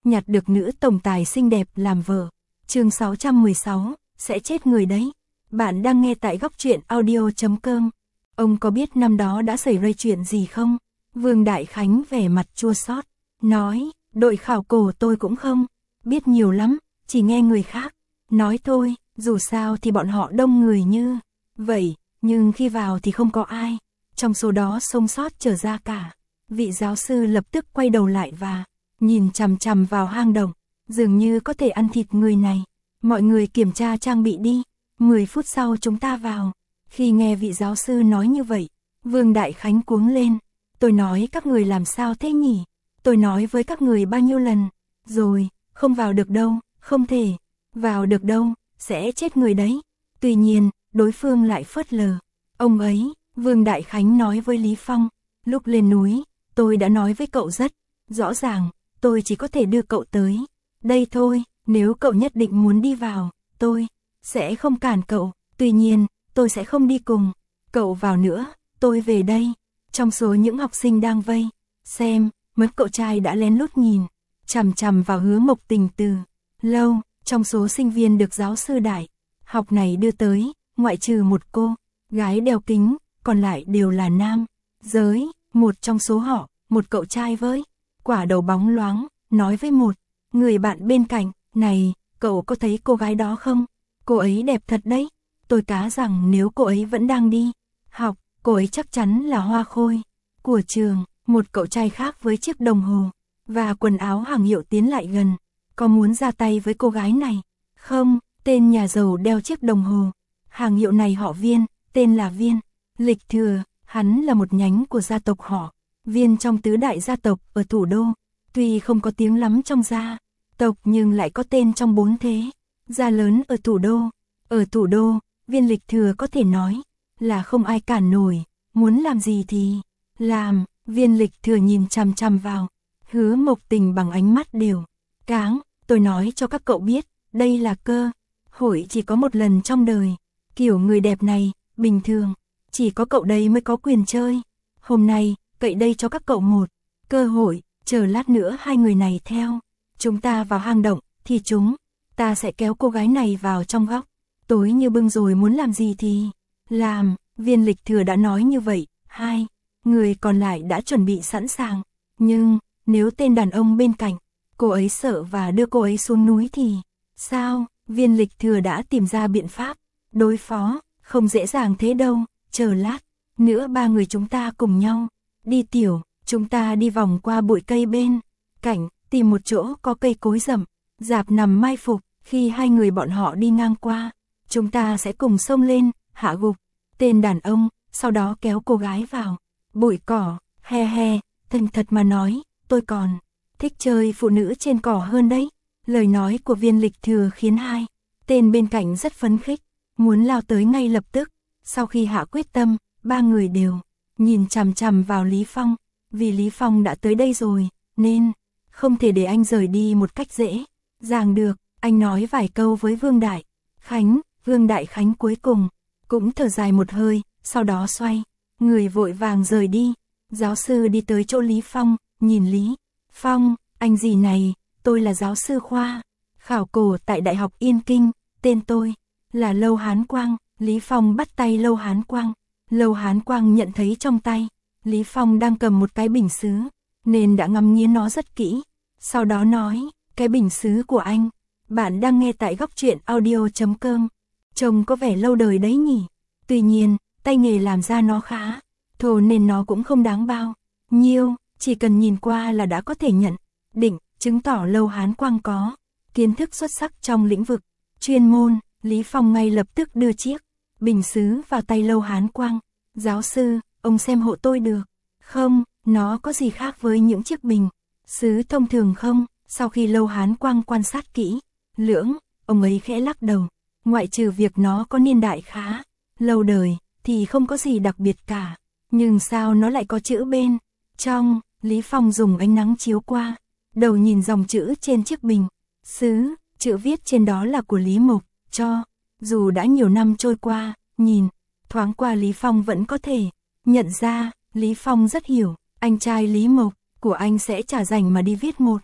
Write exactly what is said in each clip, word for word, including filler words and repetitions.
nhặt được nữ tổng tài xinh đẹp làm vợ. Chương sáu trăm mười sáu, sẽ chết người đấy. Bạn đang nghe tại góc truyện audio chấm com. Ông có biết năm đó đã xảy ra chuyện gì không? Vương Đại Khánh vẻ mặt chua xót, nói, đội khảo cổ tôi cũng không biết nhiều lắm, chỉ nghe người khác nói thôi, dù sao thì bọn họ đông người như vậy, nhưng khi vào thì không có ai trong số đó sống sót trở ra cả. Vị giáo sư lập tức quay đầu lại và nhìn chằm chằm vào hang động, dường như có thể ăn thịt người này. Mọi người kiểm tra trang bị đi, mười phút sau chúng ta vào. Khi nghe vị giáo sư nói như vậy, Vương Đại Khánh cuống lên. Tôi nói các người làm sao thế nhỉ? Tôi nói với các người bao nhiêu lần rồi, không vào được đâu, không thể vào được đâu, sẽ chết người đấy. Tuy nhiên, đối phương lại phớt lờ. Ông ấy, Vương Đại Khánh nói với Lý Phong, lúc lên núi, tôi đã nói với cậu rất rõ ràng, tôi chỉ có thể đưa cậu tới đây thôi, nếu cậu nhất định muốn đi vào, tôi sẽ không cản cậu, tuy nhiên, tôi sẽ không đi cùng cậu vào nữa, tôi về đây. Trong số những học sinh đang vây xem, mấy cậu trai đã lén lút nhìn chằm chằm vào Hứa Mộc Tình từ lâu. Trong số sinh viên được giáo sư đại học này đưa tới, ngoại trừ một cô gái đeo kính, còn lại đều là nam giới. Một trong số họ, một cậu trai với quả đầu bóng loáng, nói với một người bạn bên cạnh, này, cậu có thấy cô gái đó không? Cô ấy đẹp thật đấy. Tôi cá rằng nếu cô ấy vẫn đang đi học, cô ấy chắc chắn là hoa khôi của trường. Một cậu trai khác với chiếc đồng hồ và quần áo hàng hiệu tiến lại gần. Có muốn ra tay với cô gái này không? Tên nhà giàu đeo chiếc đồng hồ hàng hiệu này họ Viên, tên là Viên Lịch Thừa. Hắn là một nhánh của gia tộc họ Viên trong tứ đại gia tộc ở thủ đô. Tuy không có tiếng lắm trong gia tộc nhưng lại có tên trong bốn thế gia lớn ở thủ đô. Ở thủ đô, Viên Lịch Thừa có thể nói là không ai cản nổi, muốn làm gì thì làm. Viên Lịch Thừa nhìn chằm chằm vào Hứa Mộc Tình bằng ánh mắt đều cáng. Tôi nói cho các cậu biết, đây là cơ hội chỉ có một lần trong đời. Kiểu người đẹp này, bình thường chỉ có cậu đây mới có quyền chơi. Hôm nay, cậy đây cho các cậu một cơ hội, chờ lát nữa hai người này theo chúng ta vào hang động, thì chúng ta sẽ kéo cô gái này vào trong góc tối như bưng rồi muốn làm gì thì làm. Viên Lịch Thừa đã nói như vậy, hai người còn lại đã chuẩn bị sẵn sàng. Nhưng, nếu tên đàn ông bên cạnh cô ấy sợ và đưa cô ấy xuống núi thì sao? Viên Lịch Thừa đã tìm ra biện pháp đối phó, không dễ dàng thế đâu. Chờ lát nữa ba người chúng ta cùng nhau đi tiểu, chúng ta đi vòng qua bụi cây bên cạnh, tìm một chỗ có cây cối rậm rạp nằm mai phục. Khi hai người bọn họ đi ngang qua, chúng ta sẽ cùng xông lên, hạ gục tên đàn ông, sau đó kéo cô gái vào bụi cỏ. He he, thành thật mà nói, tôi còn thích chơi phụ nữ trên cỏ hơn đấy. Lời nói của Viên Lịch Thừa khiến hai tên bên cạnh rất phấn khích, muốn lao tới ngay lập tức. Sau khi hạ quyết tâm, ba người đều nhìn chằm chằm vào Lý Phong. Vì Lý Phong đã tới đây rồi, nên không thể để anh rời đi một cách dễ dàng được. Anh nói vài câu với Vương Đại Khánh. Vương Đại Khánh cuối cùng cũng thở dài một hơi, sau đó xoay người vội vàng rời đi. Giáo sư đi tới chỗ Lý Phong, nhìn Lý Phong, anh gì này, tôi là giáo sư khoa khảo cổ tại Đại học Yên Kinh, tên tôi là Lâu Hán Quang. Lý Phong bắt tay Lâu Hán Quang. Lâu Hán Quang nhận thấy trong tay Lý Phong đang cầm một cái bình sứ, nên đã ngắm nghía nó rất kỹ. Sau đó nói, cái bình sứ của anh. Bạn đang nghe tại góc truyện audio chấm com. Trông có vẻ lâu đời đấy nhỉ. Tuy nhiên, tay nghề làm ra nó khá thô nên nó cũng không đáng bao nhiêu. Chỉ cần nhìn qua là đã có thể nhận định, chứng tỏ Lâu Hán Quang có kiến thức xuất sắc trong lĩnh vực chuyên môn. Lý Phong ngay lập tức đưa chiếc bình sứ vào tay Lâu Hán Quang. Giáo sư, ông xem hộ tôi được không? Nó có gì khác với những chiếc bình sứ thông thường không? Sau khi Lâu Hán Quang quan sát kỹ lưỡng, ông ấy khẽ lắc đầu. Ngoại trừ việc nó có niên đại khá lâu đời, thì không có gì đặc biệt cả. Nhưng sao nó lại có chữ bên trong? Lý Phong dùng ánh nắng chiếu qua, đầu nhìn dòng chữ trên chiếc bình sứ. Chữ viết trên đó là của Lý Mộc. Cho dù đã nhiều năm trôi qua, nhìn thoáng qua Lý Phong vẫn có thể nhận ra. Lý Phong rất hiểu, anh trai Lý Mộc của anh sẽ chả rảnh mà đi viết một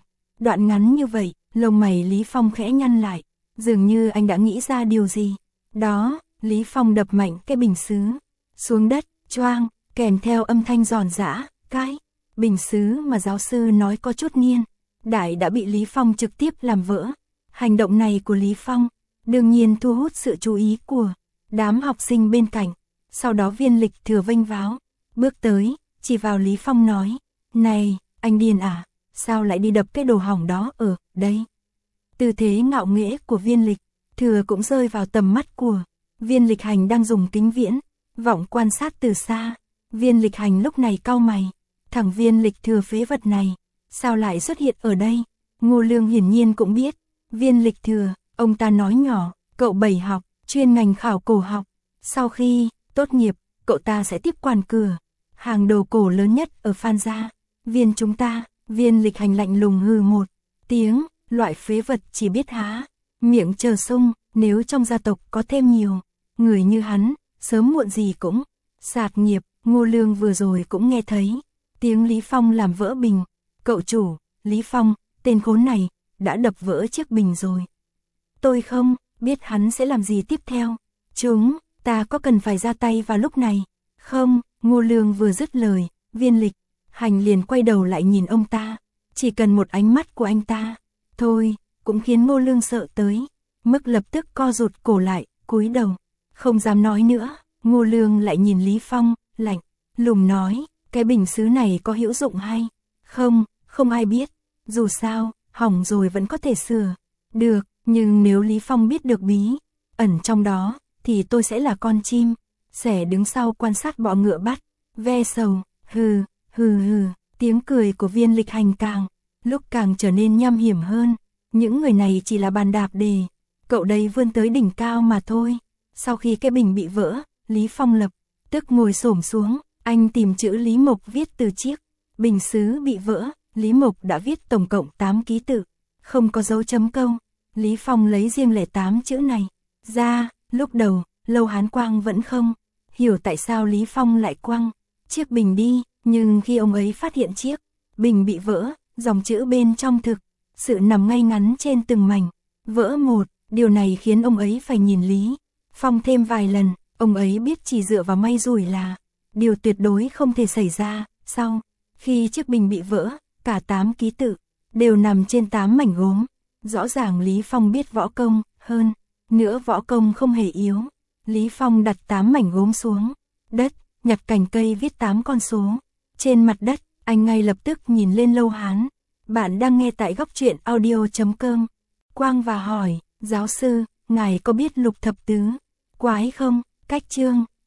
Đoạn ngắn như vậy, lông mày Lý Phong khẽ nhăn lại, dường như anh đã nghĩ ra điều gì. Đó, Lý Phong đập mạnh cái bình sứ xuống đất, choang, kèm theo âm thanh giòn giã, cái bình sứ mà giáo sư nói có chút nghiêng, đại đã bị Lý Phong trực tiếp làm vỡ. Hành động này của Lý Phong, đương nhiên thu hút sự chú ý của đám học sinh bên cạnh. Sau đó Viên Lịch Thừa vênh váo, bước tới, chỉ vào Lý Phong nói, này, anh điên à, sao lại đi đập cái đồ hỏng đó ở đây? Tư thế ngạo nghễ của Viên Lịch Thừa cũng rơi vào tầm mắt của Viên Lịch Hành đang dùng kính viễn vọng quan sát từ xa. Viên Lịch Hành lúc này cau mày, thằng Viên Lịch Thừa phế vật này, sao lại xuất hiện ở đây? Ngô Lương hiển nhiên cũng biết, Viên Lịch Thừa, ông ta nói nhỏ, cậu bảy học, chuyên ngành khảo cổ học, sau khi tốt nghiệp, cậu ta sẽ tiếp quản cửa hàng đồ cổ lớn nhất ở Phan Gia. Viên chúng ta, Viên Lịch Hành lạnh lùng hừ một tiếng, loại phế vật chỉ biết há miệng chờ sung, nếu trong gia tộc có thêm nhiều người như hắn, sớm muộn gì cũng sạt nghiệp. Ngô Lương vừa rồi cũng nghe thấy tiếng Lý Phong làm vỡ bình. Cậu chủ, Lý Phong, tên khốn này, đã đập vỡ chiếc bình rồi. Tôi không biết hắn sẽ làm gì tiếp theo. Chúng ta có cần phải ra tay vào lúc này? Không, Ngô Lương vừa dứt lời, Viên Lịch Hành liền quay đầu lại nhìn ông ta. Chỉ cần một ánh mắt của anh ta, thôi, cũng khiến Ngô Lương sợ tới mức lập tức co rụt cổ lại, cúi đầu, không dám nói nữa. Ngô Lương lại nhìn Lý Phong, lạnh lùng nói, cái bình sứ này có hữu dụng hay không, không ai biết. Dù sao, hỏng rồi vẫn có thể sửa được, nhưng nếu Lý Phong biết được bí ẩn trong đó, thì tôi sẽ là con chim sẽ đứng sau quan sát bọ ngựa bắt ve sầu. Hừ, hừ hừ, tiếng cười của Viên Lịch Hành càng lúc càng trở nên nham hiểm hơn. Những người này chỉ là bàn đạp để cậu đây vươn tới đỉnh cao mà thôi. Sau khi cái bình bị vỡ, Lý Phong lập tức ngồi xổm xuống, anh tìm chữ Lý Mộc viết từ chiếc bình sứ bị vỡ. Lý Mộc đã viết tổng cộng tám ký tự, không có dấu chấm câu. Lý Phong lấy riêng lẻ tám chữ này ra. Lúc đầu, Lâu Hán Quang vẫn không hiểu tại sao Lý Phong lại quăng chiếc bình đi, nhưng khi ông ấy phát hiện chiếc bình bị vỡ, dòng chữ bên trong thực sự nằm ngay ngắn trên từng mảnh vỡ một. Điều này khiến ông ấy phải nhìn Lý Phong thêm vài lần. Ông ấy biết chỉ dựa vào may rủi là điều tuyệt đối không thể xảy ra. Sau khi chiếc bình bị vỡ, cả tám ký tự đều nằm trên tám mảnh gốm. Rõ ràng Lý Phong biết võ công, hơn nữa võ công không hề yếu. Lý Phong đặt tám mảnh gốm xuống đất, nhặt cành cây viết tám con số trên mặt đất. Anh ngay lập tức nhìn lên Lâu Hán. Bạn đang nghe tại góc truyện audio chấm com. Quang và hỏi, giáo sư, ngài có biết lục thập tứ quái không? Cách chương